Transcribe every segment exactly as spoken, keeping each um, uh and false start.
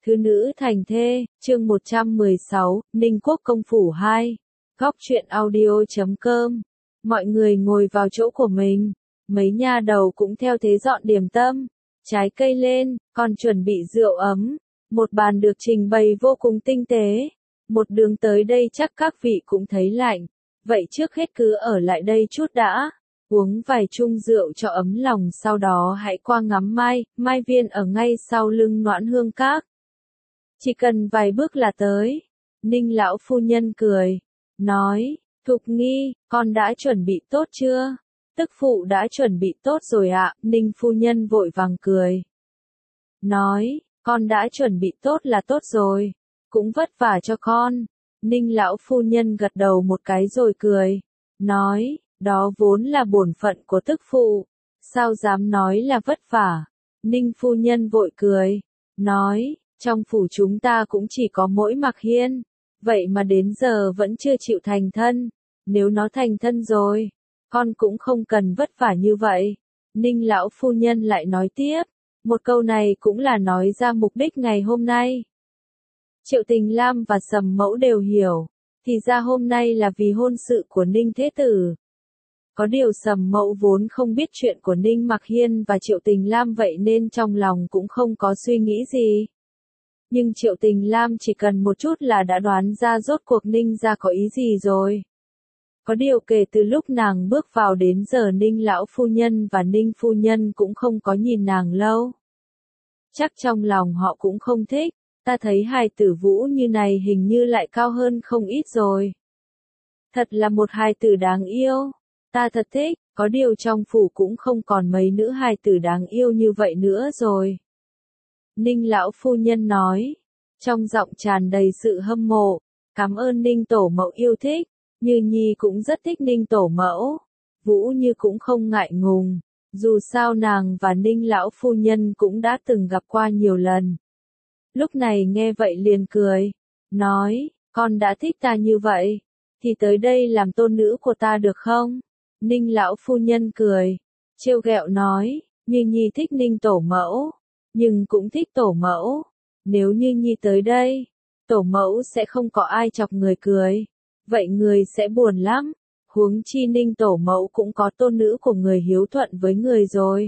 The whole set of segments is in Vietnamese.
Thứ nữ thành thê, chương một trăm mười sáu, Ninh Quốc công phủ hai. Góc truyện audio chấm com. Mọi người ngồi vào chỗ của mình. Mấy nha đầu cũng theo thế dọn điểm tâm. Trái cây lên, còn chuẩn bị rượu ấm. Một bàn được trình bày vô cùng tinh tế. Một đường tới đây chắc các vị cũng thấy lạnh. Vậy trước hết cứ ở lại đây chút đã. Uống vài chung rượu cho ấm lòng, sau đó hãy qua ngắm mai, mai viên ở ngay sau lưng Noãn Hương Các. Chỉ cần vài bước là tới. Ninh lão phu nhân cười, nói, Thục Nghi, con đã chuẩn bị tốt chưa? Tức phụ đã chuẩn bị tốt rồi ạ. Ninh phu nhân vội vàng cười, nói, con đã chuẩn bị tốt là tốt rồi, cũng vất vả cho con. Ninh lão phu nhân gật đầu một cái rồi cười, nói, đó vốn là bổn phận của tức phụ, sao dám nói là vất vả. Ninh phu nhân vội cười, nói, trong phủ chúng ta cũng chỉ có mỗi Mạc Hiên, vậy mà đến giờ vẫn chưa chịu thành thân, nếu nó thành thân rồi, con cũng không cần vất vả như vậy. Ninh lão phu nhân lại nói tiếp, một câu này cũng là nói ra mục đích ngày hôm nay. Triệu Tình Lam và Sầm Mẫu đều hiểu, thì ra hôm nay là vì hôn sự của Ninh Thế Tử. Có điều Sầm Mẫu vốn không biết chuyện của Ninh Mạc Hiên và Triệu Tình Lam, vậy nên trong lòng cũng không có suy nghĩ gì. Nhưng Triệu Tình Lam chỉ cần một chút là đã đoán ra rốt cuộc Ninh gia có ý gì rồi. Có điều kể từ lúc nàng bước vào đến giờ Ninh lão phu nhân và Ninh phu nhân cũng không có nhìn nàng lâu. Chắc trong lòng họ cũng không thích, ta thấy hài tử Vũ như này hình như lại cao hơn không ít rồi. Thật là một hài tử đáng yêu, ta thật thích, có điều trong phủ cũng không còn mấy nữ hài tử đáng yêu như vậy nữa rồi. Ninh lão phu nhân nói, trong giọng tràn đầy sự hâm mộ, cảm ơn Ninh tổ mẫu yêu thích, Như Nhi cũng rất thích Ninh tổ mẫu. Vũ Như cũng không ngại ngùng, dù sao nàng và Ninh lão phu nhân cũng đã từng gặp qua nhiều lần. Lúc này nghe vậy liền cười, nói, con đã thích ta như vậy, thì tới đây làm tôn nữ của ta được không? Ninh lão phu nhân cười, trêu ghẹo nói, Như Nhi thích Ninh tổ mẫu, nhưng cũng thích tổ mẫu. Nếu Như Nhi tới đây, tổ mẫu sẽ không có ai chọc người cười, vậy người sẽ buồn lắm. Huống chi Ninh tổ mẫu cũng có tôn nữ của người hiếu thuận với người rồi.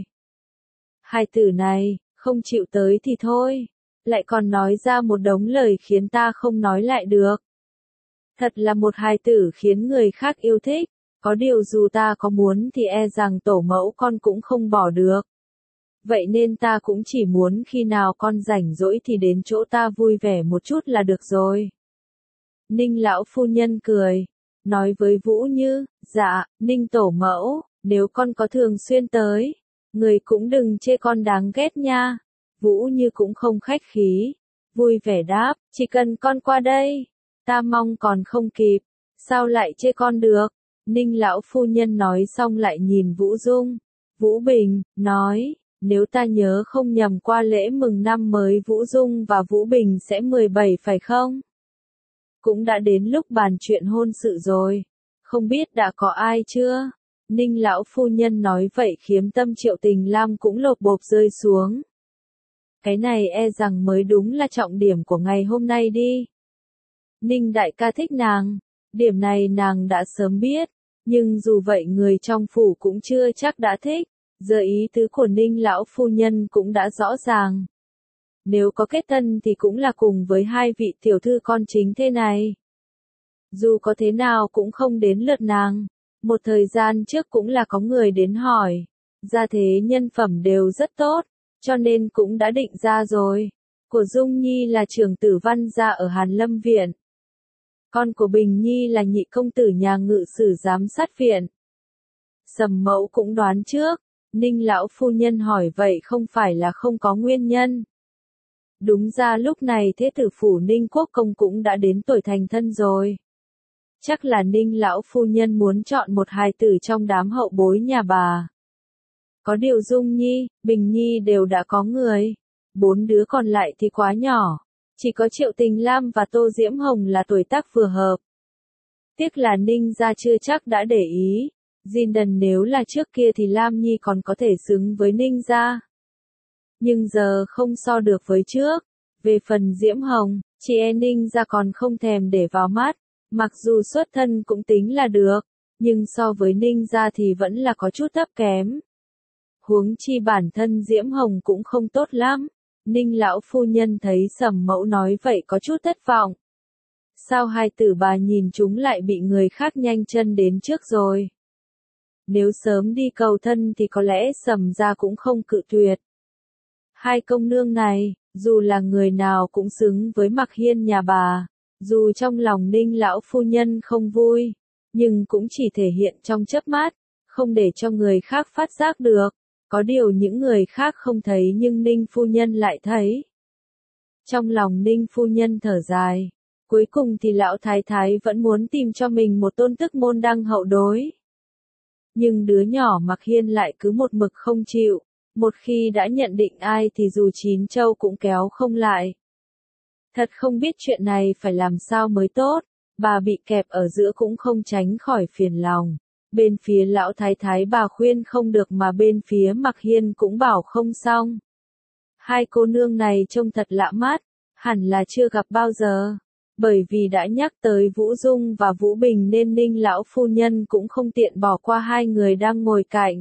Hai tử này, không chịu tới thì thôi, lại còn nói ra một đống lời khiến ta không nói lại được. Thật là một hài tử khiến người khác yêu thích, có điều dù ta có muốn thì e rằng tổ mẫu con cũng không bỏ được. Vậy nên ta cũng chỉ muốn khi nào con rảnh rỗi thì đến chỗ ta vui vẻ một chút là được rồi. Ninh lão phu nhân cười, nói với Vũ Như, dạ, Ninh tổ mẫu, nếu con có thường xuyên tới, người cũng đừng chê con đáng ghét nha. Vũ Như cũng không khách khí, vui vẻ đáp, chỉ cần con qua đây, ta mong còn không kịp, sao lại chê con được. Ninh lão phu nhân nói xong lại nhìn Vũ Dung, Vũ Bình, nói, nếu ta nhớ không nhầm qua lễ mừng năm mới Vũ Dung và Vũ Bình sẽ mười bảy phải không? Cũng đã đến lúc bàn chuyện hôn sự rồi, không biết đã có ai chưa? Ninh lão phu nhân nói vậy khiến tâm Triệu Tình Lam cũng lột bột rơi xuống. Cái này e rằng mới đúng là trọng điểm của ngày hôm nay đi. Ninh đại ca thích nàng, điểm này nàng đã sớm biết, nhưng dù vậy người trong phủ cũng chưa chắc đã thích. Giờ ý tứ của Ninh lão phu nhân cũng đã rõ ràng. Nếu có kết thân thì cũng là cùng với hai vị tiểu thư con chính thế này. Dù có thế nào cũng không đến lượt nàng. Một thời gian trước cũng là có người đến hỏi. Gia thế nhân phẩm đều rất tốt, cho nên cũng đã định ra rồi. Của Dung Nhi là trưởng tử Văn gia ở Hàn Lâm Viện. Con của Bình Nhi là nhị công tử nhà ngự sử giám sát viện. Sầm Mẫu cũng đoán trước. Ninh lão phu nhân hỏi vậy không phải là không có nguyên nhân. Đúng ra lúc này thế tử phủ Ninh Quốc công cũng đã đến tuổi thành thân rồi. Chắc là Ninh lão phu nhân muốn chọn một hài tử trong đám hậu bối nhà bà. Có điều Dung Nhi, Bình Nhi đều đã có người. Bốn đứa còn lại thì quá nhỏ. Chỉ có Triệu Tình Lam và Tô Diễm Hồng là tuổi tác vừa hợp. Tiếc là Ninh gia chưa chắc đã để ý. Diên Đần nếu là trước kia thì Lam Nhi còn có thể xứng với Ninh gia. Nhưng giờ không so được với trước, Về phần Diễm Hồng, chị e Ninh ra còn không thèm để vào mắt, mặc dù xuất thân cũng tính là được, nhưng so với Ninh ra thì vẫn là có chút thấp kém. Huống chi bản thân Diễm Hồng cũng không tốt lắm. Ninh lão phu nhân thấy Sầm Mẫu nói vậy có chút thất vọng. Sao hai tử bà nhìn chúng lại bị người khác nhanh chân đến trước rồi? Nếu sớm đi cầu thân thì có lẽ Sầm gia cũng không cự tuyệt. Hai công nương này, dù là người nào cũng xứng với Mặc Hiên nhà bà, dù trong lòng Ninh lão phu nhân không vui, nhưng cũng chỉ thể hiện trong chớp mắt, không để cho người khác phát giác được. Có điều những người khác không thấy nhưng Ninh phu nhân lại thấy. Trong lòng Ninh phu nhân thở dài, cuối cùng thì lão thái thái vẫn muốn tìm cho mình một tôn tức môn đăng hậu đối. Nhưng đứa nhỏ Mặc Hiên lại cứ một mực không chịu, một khi đã nhận định ai thì dù chín châu cũng kéo không lại. Thật không biết chuyện này phải làm sao mới tốt, bà bị kẹp ở giữa cũng không tránh khỏi phiền lòng. Bên phía lão thái thái bà khuyên không được mà bên phía Mặc Hiên cũng bảo không xong. Hai cô nương này trông thật lạ mắt, hẳn là chưa gặp bao giờ. Bởi vì đã nhắc tới Vũ Dung và Vũ Bình nên Ninh lão phu nhân cũng không tiện bỏ qua hai người đang ngồi cạnh.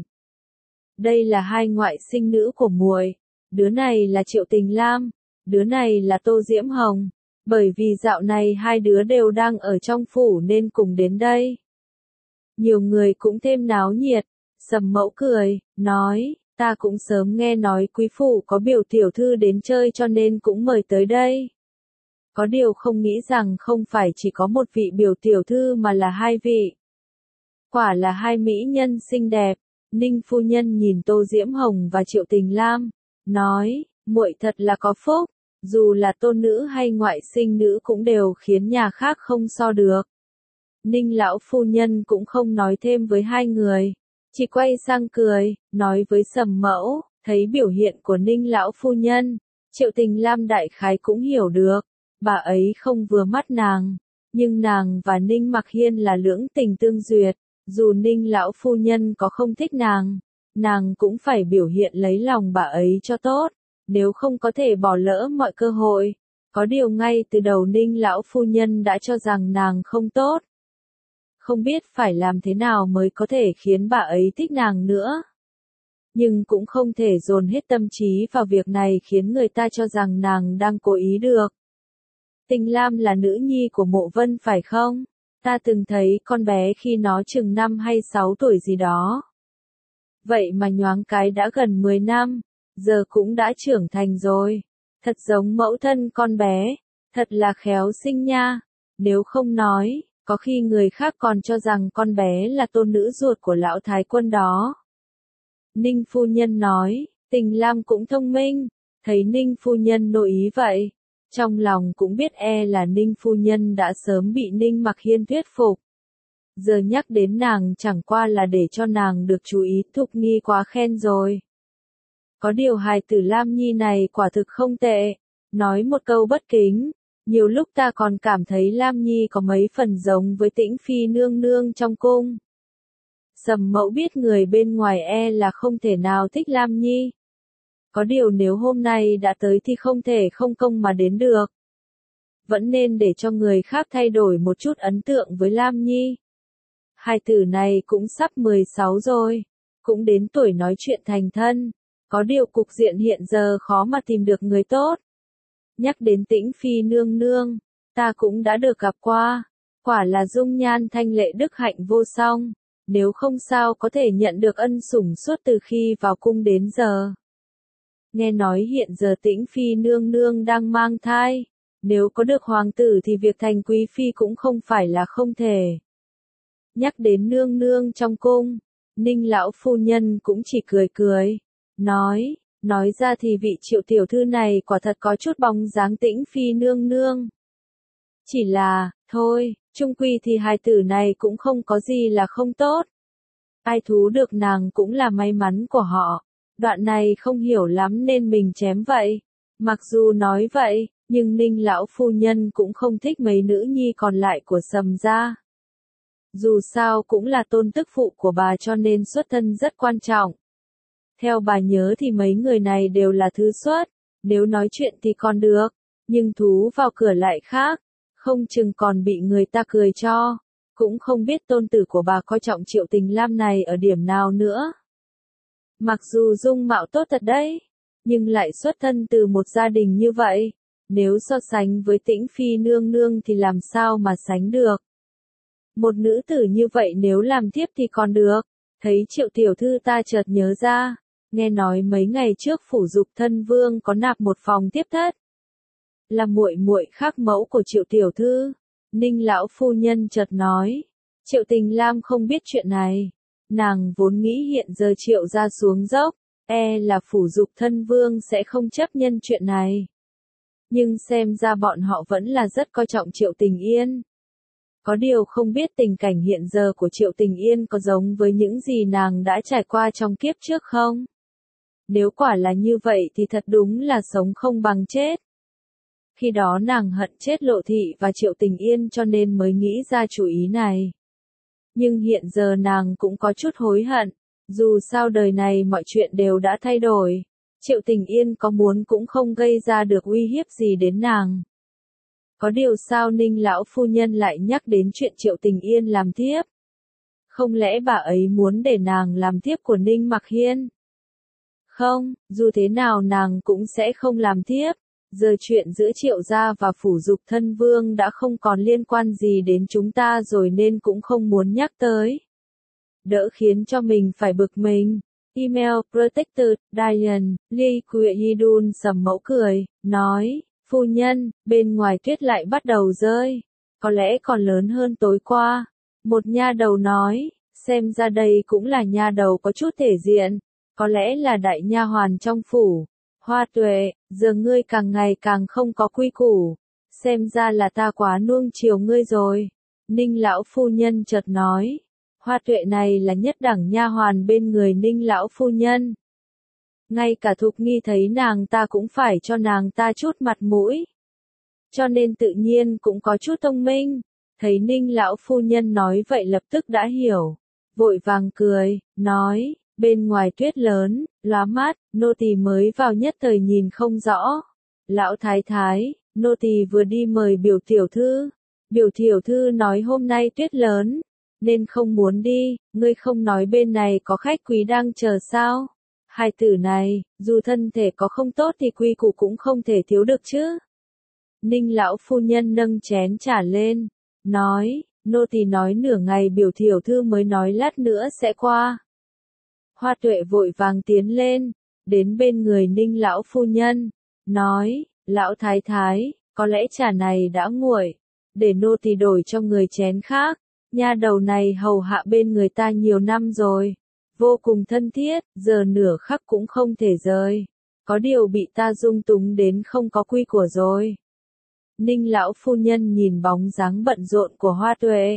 Đây là hai ngoại sinh nữ của muội, đứa này là Triệu Tình Lam, đứa này là Tô Diễm Hồng. Bởi vì dạo này hai đứa đều đang ở trong phủ nên cùng đến đây. Nhiều người cũng thêm náo nhiệt. Sầm Mẫu cười, nói, ta cũng sớm nghe nói quý phủ có biểu tiểu thư đến chơi cho nên cũng mời tới đây. Có điều không nghĩ rằng không phải chỉ có một vị biểu tiểu thư mà là hai vị. Quả là hai mỹ nhân xinh đẹp. Ninh phu nhân nhìn Tô Diễm Hồng và Triệu Tình Lam, nói, muội thật là có phúc, dù là tôn nữ hay ngoại sinh nữ cũng đều khiến nhà khác không so được. Ninh lão phu nhân cũng không nói thêm với hai người, chỉ quay sang cười, nói với Sầm Mẫu, thấy biểu hiện của Ninh lão phu nhân, Triệu Tình Lam đại khái cũng hiểu được, bà ấy không vừa mắt nàng, nhưng nàng và Ninh Mặc Hiên là lưỡng tình tương duyệt, dù Ninh lão phu nhân có không thích nàng, nàng cũng phải biểu hiện lấy lòng bà ấy cho tốt, nếu không có thể bỏ lỡ mọi cơ hội. Có điều ngay từ đầu Ninh lão phu nhân đã cho rằng nàng không tốt. Không biết phải làm thế nào mới có thể khiến bà ấy thích nàng nữa. Nhưng cũng không thể dồn hết tâm trí vào việc này khiến người ta cho rằng nàng đang cố ý được. Tình Lam là nữ nhi của Mộ Vân phải không? Ta từng thấy con bé khi nó chừng năm hay sáu tuổi gì đó. Vậy mà nhoáng cái đã gần mười năm, giờ cũng đã trưởng thành rồi. Thật giống mẫu thân con bé, thật là khéo sinh nha. Nếu không nói, có khi người khác còn cho rằng con bé là tôn nữ ruột của lão thái quân đó. Ninh phu nhân nói, Tình Lam cũng thông minh, thấy Ninh phu nhân nội ý vậy. Trong lòng cũng biết e là Ninh phu nhân đã sớm bị Ninh Mặc Hiên thuyết phục. Giờ nhắc đến nàng chẳng qua là để cho nàng được chú ý Thục Nhi quá khen rồi. Có điều hài tử Lam Nhi này quả thực không tệ. Nói một câu bất kính, nhiều lúc ta còn cảm thấy Lam Nhi có mấy phần giống với Tĩnh Phi nương nương trong cung. Sầm Mẫu biết người bên ngoài e là không thể nào thích Lam Nhi. Có điều nếu hôm nay đã tới thì không thể không công mà đến được. Vẫn nên để cho người khác thay đổi một chút ấn tượng với Lam Nhi. Hai tử này cũng sắp mười sáu rồi, cũng đến tuổi nói chuyện thành thân. Có điều cục diện hiện giờ khó mà tìm được người tốt. Nhắc đến Tĩnh Phi nương nương, ta cũng đã được gặp qua. Quả là dung nhan thanh lệ đức hạnh vô song. Nếu không sao có thể nhận được ân sủng suốt từ khi vào cung đến giờ. Nghe nói hiện giờ Tĩnh Phi nương nương đang mang thai. Nếu có được hoàng tử thì việc thành quý phi cũng không phải là không thể. Nhắc đến nương nương trong cung, Ninh lão phu nhân cũng chỉ cười cười. Nói, nói ra thì vị Triệu tiểu thư này quả thật có chút bóng dáng Tĩnh Phi nương nương. Chỉ là, thôi, chung quy thì hài tử này cũng không có gì là không tốt. Ai thú được nàng cũng là may mắn của họ. Đoạn này không hiểu lắm nên mình chém vậy. Mặc dù nói vậy, nhưng Ninh lão phu nhân cũng không thích mấy nữ nhi còn lại của Sầm gia. Dù sao cũng là tôn tức phụ của bà cho nên xuất thân rất quan trọng. Theo bà nhớ thì mấy người này đều là thứ xuất, nếu nói chuyện thì còn được, Nhưng thú vào cửa lại khác, không chừng còn bị người ta cười cho, cũng không biết tôn tử của bà coi trọng Triệu Tình Lam này ở điểm nào nữa. Mặc dù dung mạo tốt thật đấy, nhưng lại xuất thân từ một gia đình như vậy, nếu so sánh với Tĩnh Phi nương nương thì làm sao mà sánh được. Một nữ tử như vậy nếu làm thiếp thì còn được. Thấy Triệu tiểu thư ta chợt nhớ ra, nghe nói mấy ngày trước phủ Dục thân vương có nạp một phòng tiếp thất. Là muội muội khác mẫu của Triệu tiểu thư. Ninh lão phu nhân chợt nói, Triệu Tình Lam không biết chuyện này. Nàng vốn nghĩ hiện giờ Triệu gia xuống dốc, e là phủ Dục thân vương sẽ không chấp nhân chuyện này. Nhưng xem ra bọn họ vẫn là rất coi trọng Triệu Tình Yên. Có điều không biết tình cảnh hiện giờ của Triệu Tình Yên có giống với những gì nàng đã trải qua trong kiếp trước không? Nếu quả là như vậy thì thật đúng là sống không bằng chết. Khi đó nàng hận chết Lộ Thị và Triệu Tình Yên cho nên mới nghĩ ra chủ ý này. Nhưng hiện giờ nàng cũng có chút hối hận, dù sao đời này mọi chuyện đều đã thay đổi. Triệu Tình Yên có muốn cũng không gây ra được uy hiếp gì đến nàng. Có điều sao Ninh lão phu nhân lại nhắc đến chuyện Triệu Tình Yên làm thiếp? Không lẽ bà ấy muốn để nàng làm thiếp của Ninh Mặc Hiên? Không, dù thế nào nàng cũng sẽ không làm thiếp. Giờ chuyện giữa Triệu gia và phủ Dục thân vương đã không còn liên quan gì đến chúng ta rồi nên cũng không muốn nhắc tới. Đỡ khiến cho mình phải bực mình. Email Protected, Diane, Lee Quệ Yidun sầm mẫu cười, nói, phu nhân, bên ngoài tuyết lại bắt đầu rơi. Có lẽ còn lớn hơn tối qua. Một nha đầu nói, xem ra đây cũng là nha đầu có chút thể diện. Có lẽ là đại nha hoàn trong phủ. Hoa Tuệ, giờ ngươi càng ngày càng không có quy củ. Xem ra là ta quá nuông chiều ngươi rồi. Ninh lão phu nhân chợt nói. Hoa Tuệ này là nhất đẳng nha hoàn bên người Ninh lão phu nhân. Ngay cả Thục Nghi thấy nàng ta cũng phải cho nàng ta chút mặt mũi. Cho nên tự nhiên cũng có chút thông minh. Thấy Ninh lão phu nhân nói vậy lập tức đã hiểu. Vội vàng cười, nói, bên ngoài tuyết lớn, lóa mắt, nô tỳ mới vào nhất thời nhìn không rõ. Lão thái thái, nô tỳ vừa đi mời biểu tiểu thư. Biểu tiểu thư nói hôm nay tuyết lớn, nên không muốn đi, ngươi không nói bên này có khách quý đang chờ sao? Hai tử này, dù thân thể có không tốt thì quy củ cũng không thể thiếu được chứ. Ninh lão phu nhân nâng chén trà lên, nói, nô tỳ nói nửa ngày biểu tiểu thư mới nói lát nữa sẽ qua. Hoa Tuệ vội vàng tiến lên, đến bên người Ninh lão phu nhân, nói, lão thái thái, có lẽ trà này đã nguội, để nô tỳ đổi cho người chén khác. Nha đầu này hầu hạ bên người ta nhiều năm rồi, vô cùng thân thiết, giờ nửa khắc cũng không thể rời. Có điều bị ta dung túng đến không có quy của rồi. Ninh lão phu nhân nhìn bóng dáng bận rộn của Hoa Tuệ,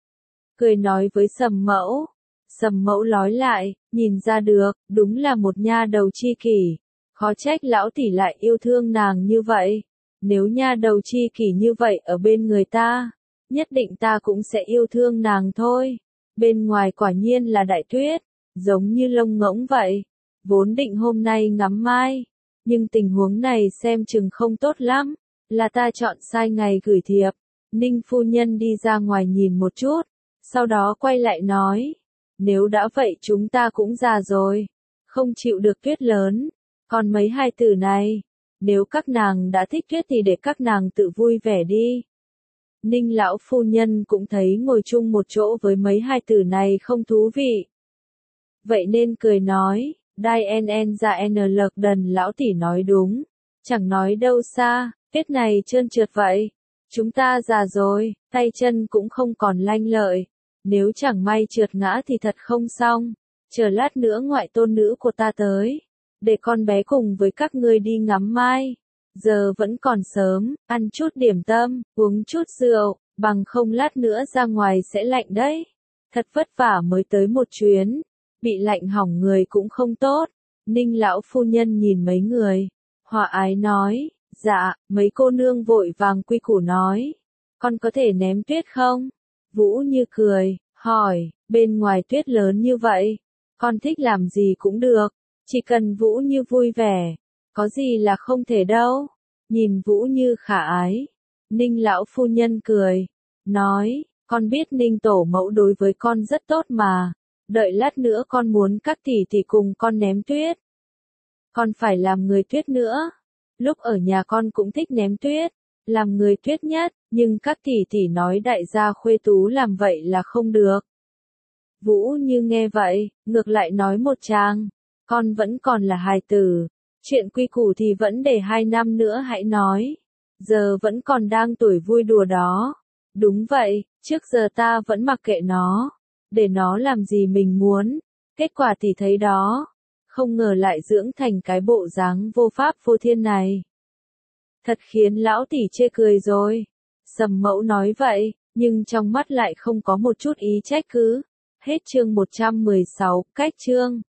cười nói với Sầm mẫu. Sầm mẫu nói lại, nhìn ra được, đúng là một nha đầu chi kỷ. Khó trách lão tỷ lại yêu thương nàng như vậy. Nếu nha đầu chi kỷ như vậy ở bên người ta, nhất định ta cũng sẽ yêu thương nàng thôi. Bên ngoài quả nhiên là đại tuyết, giống như lông ngỗng vậy. Vốn định hôm nay ngắm mai, nhưng tình huống này xem chừng không tốt lắm, là ta chọn sai ngày gửi thiệp. Ninh phu nhân đi ra ngoài nhìn một chút, sau đó quay lại nói, nếu đã vậy chúng ta cũng già rồi, không chịu được tuyết lớn, còn mấy hai tử này, nếu các nàng đã thích tuyết thì để các nàng tự vui vẻ đi. Ninh lão phu nhân cũng thấy ngồi chung một chỗ với mấy hai tử này không thú vị. Vậy nên cười nói, Diane ra n lợc đần lão tỷ nói đúng, chẳng nói đâu xa, tuyết này trơn trượt vậy. Chúng ta già rồi, tay chân cũng không còn lanh lợi. Nếu chẳng may trượt ngã thì thật không xong. Chờ lát nữa ngoại tôn nữ của ta tới, để con bé cùng với các ngươi đi ngắm mai. Giờ vẫn còn sớm, ăn chút điểm tâm, uống chút rượu, bằng không lát nữa ra ngoài sẽ lạnh đấy. Thật vất vả mới tới một chuyến, bị lạnh hỏng người cũng không tốt. Ninh lão phu nhân nhìn mấy người, hòa ái nói, dạ, mấy cô nương vội vàng quy củ nói, con có thể ném tuyết không? Vũ Như cười, hỏi, bên ngoài tuyết lớn như vậy, con thích làm gì cũng được, chỉ cần Vũ Như vui vẻ, có gì là không thể đâu. nhìn Vũ Như khả ái. Ninh lão phu nhân cười, nói, con biết Ninh tổ mẫu đối với con rất tốt mà, đợi lát nữa con muốn các tỷ tỷ cùng con ném tuyết. Con phải làm người tuyết nữa. Lúc ở nhà con cũng thích ném tuyết, làm người tuyết nhất, nhưng các tỷ tỷ nói đại gia khuê tú làm vậy là không được. Vũ Như nghe vậy, ngược lại nói một tràng, con vẫn còn là hài tử, chuyện quy củ thì vẫn để hai năm nữa hãy nói, giờ vẫn còn đang tuổi vui đùa đó. Đúng vậy, trước giờ ta vẫn mặc kệ nó, để nó làm gì mình muốn, kết quả thì thấy đó, không ngờ lại dưỡng thành cái bộ dáng vô pháp vô thiên này. Thật khiến lão tỷ chê cười rồi. Sầm Mẫu nói vậy, nhưng trong mắt lại không có một chút ý trách cứ. Hết chương một trăm mười sáu, cách chương.